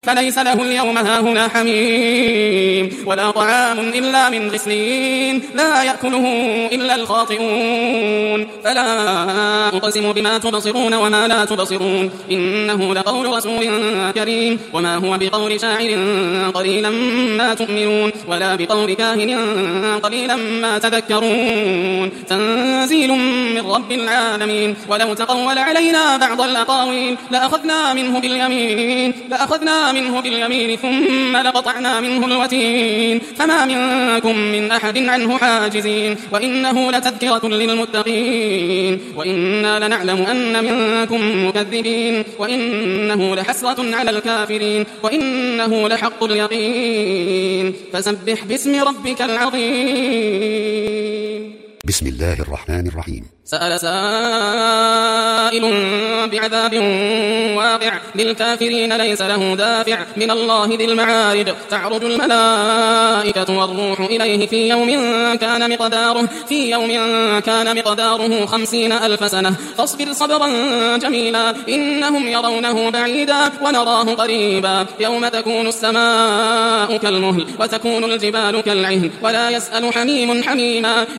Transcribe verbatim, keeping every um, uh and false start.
فليس له اليوم هاهنا حميم ولا طعام إلا من غسلين لا يأكله إلا الخاطئون فلا أقسم بما تبصرون وما لا تبصرون إنه لقول رسول كريم وما هو بقول شاعر قليلا ما تؤمنون ولا بقول كاهن قليلا ما تذكرون تنزيل من رب العالمين ولو تقول علينا بعض الأقاويل لأخذنا منه باليمين لأخذنا منه باليمين ثم لقطعنا منه الوتين فما منكم من أحد عنه حاجزين وإنه لتذكرة للمتقين وإنا لنعلم أن منكم مكذبين وإنه لحسرة على الكافرين وإنه لحق اليقين فسبح باسم ربك العظيم. بسم الله الرحمن الرحيم. سأل سائل بعذاب واقع للكافرين ليس له دافع من الله ذي المعارج تعرج الملائكة والروح إليه في يوم كان مقداره في يوم كان مقداره خمسين ألف سنة فاصبر صبرا جميلا إنهم يرونه بعيدا ونراه قريبا يوم تكون السماء كالمهل وتكون الجبال كالعهن ولا يسأل حميم حميما